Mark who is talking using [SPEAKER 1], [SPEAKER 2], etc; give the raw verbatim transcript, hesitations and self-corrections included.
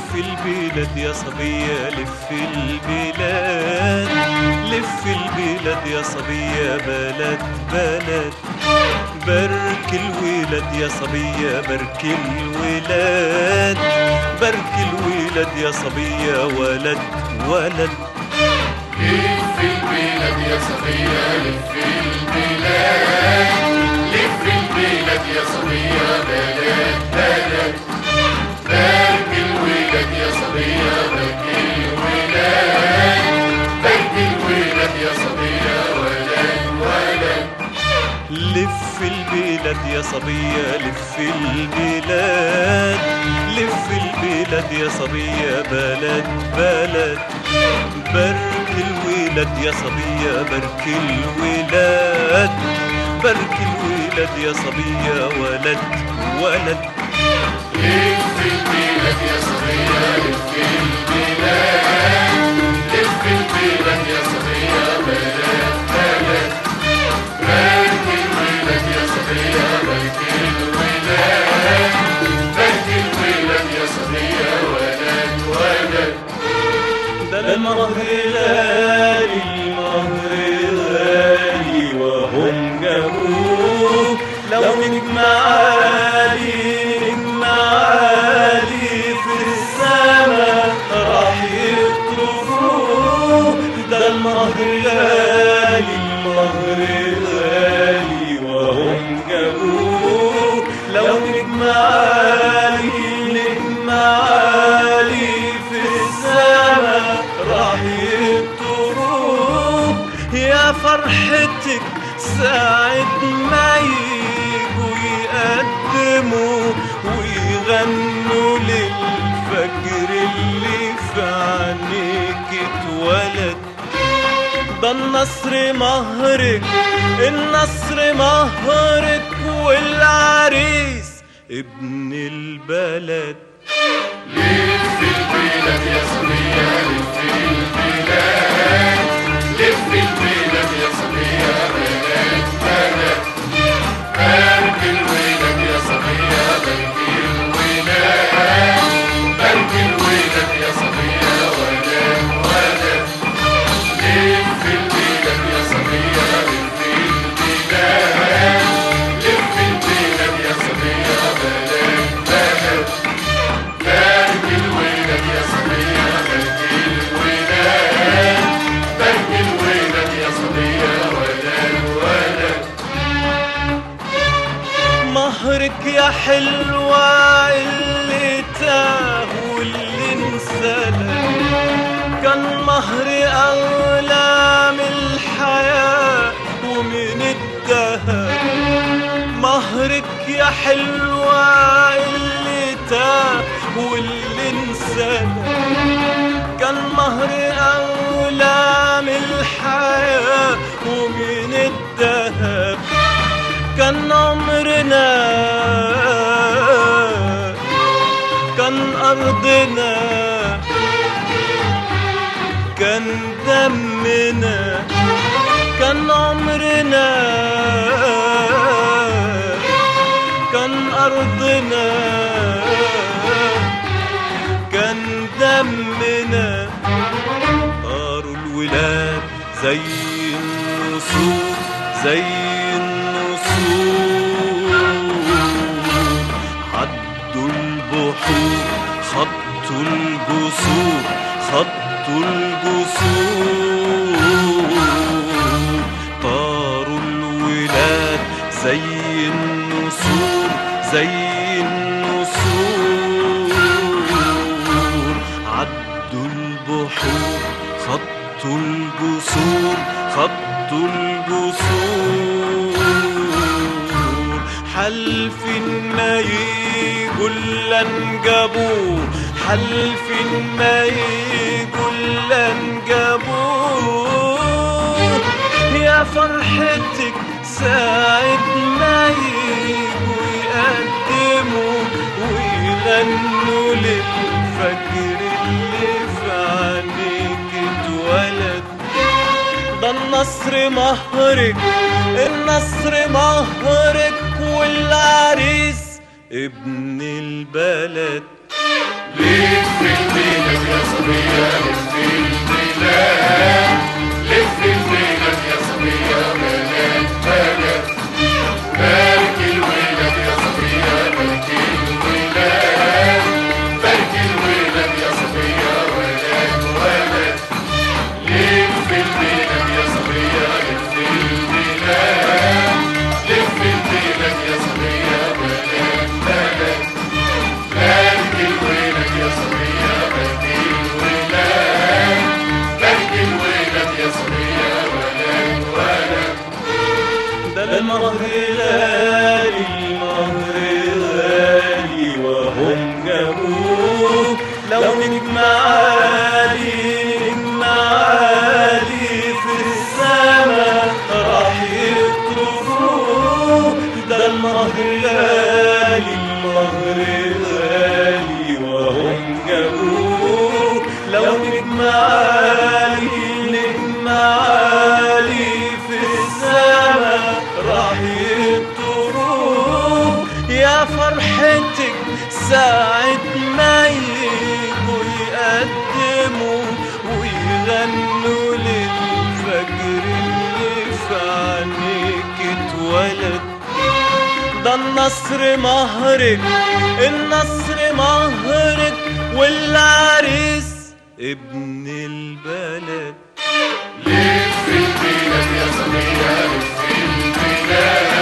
[SPEAKER 1] لف البلاد يا صبية لف البلاد، لف البلاد يا صبية بلد بلد، بارك الولاد يا صبية بارك الولاد، بارك الولاد يا صبية ولد ولد.
[SPEAKER 2] لف البلاد يا صبية لف البلاد، لف البلاد يا صبية بلد بلد، بارك الولاد يا صبية بارك الولاد، بارك الولاد يا صبية ولد ولد.
[SPEAKER 1] لف البلاد يا صبية لف البلاد، لف البلاد يا صبية بلد بلد، بارك الولاد يا صبية بارك الولاد، بارك الولاد يا صبية ولد ولد.
[SPEAKER 2] لف البلاد يا صبية لف البلاد، لف البلاد يا صبية بلد بلد، بارك الولاد يا صبية بارك الولاد، بارك الولاد يا صبية ولد ولد.
[SPEAKER 1] ده المهر غالي المهر غالي وهم جابوه، لو نجم عالي نجم عالي في السما راح يطرفوه. ده المهر غالي المهر غالي وهم جابوه، لو نجم عالي نجم عالي في السما راح يطروه. يا فرحتك ساعة ما يجوا يقدموا ويغنوا للفجر اللي في عينيك اتولد. ده النصر مهرك النصر مهرك والعريس ابن البلد.
[SPEAKER 2] لف البلاد يا صبية لف البلاد، لف البلاد يا صبية بلد بلد، بارك الولاد يا صبية بارك الولاد، بارك الولاد يا صبية ولد ولد. لف البلاد يا صبية لف البلاد، لف البلاد يا صبية بلد بلد، بارك الولاد يا صبية بارك الولاد، بارك الولاد يا صبية ولد ولد.
[SPEAKER 1] مهرك يا حلوة اللي تاه واللي انسلق، كان مهر أغلى من الحياة ومن الدهب. مهرك يا حلوة اللي تاه واللي انسلق، كان مهر أغلى من الحياة ومن الدهب. كان عمرنا كان أرضنا كان دمنا، كان عمرنا كان أرضنا كان دمنا. طاروا الولاد زي النسور زي عدوا البحور خطوا الجسور خطوا الجسور. طاروا الولاد زي النسور زي النسور، عدوا البحور خطوا الجسور خطوا الجسور. حلف ما يجوا الا انجابوه، حلف ما يجوا الا انجابوه. يا فرحتك ساعة ما يجوا يقدموا ويغنوا للفجر اللي في عينيك اتولد. ده النصر مهرك النصر مهرك والعريس ابن البلد.
[SPEAKER 2] لف صبية لف البلاد لف البلاد يا صبية بلد بلد بارك الولاد يا صبية بارك الولاد بارك الولاد يا صبية ولد ولد لف البلاد يا صبية لف البلاد لف البلاد يا صبية بلد بلد بارك الولاد يا صبية بارك الولاد بارك الولاد يا صبية ولد ولد
[SPEAKER 1] ده المهر غالي المهر غالي وهم جابوه لو نجم عالي نجم عالي في السما راح يطرفوه ده المهر غالي المهر غالي وهم جابوه لو نجم عالي نجم عالي في السما راح يطروه يا فرحتك ساعة ما يجوا يقدموا ويغنوا للفجر اللي في عينيك اتولد ده النصر مهرك النصر مهرك والعريس ابن البلد
[SPEAKER 2] لف البلاد يا صبية لف البلاد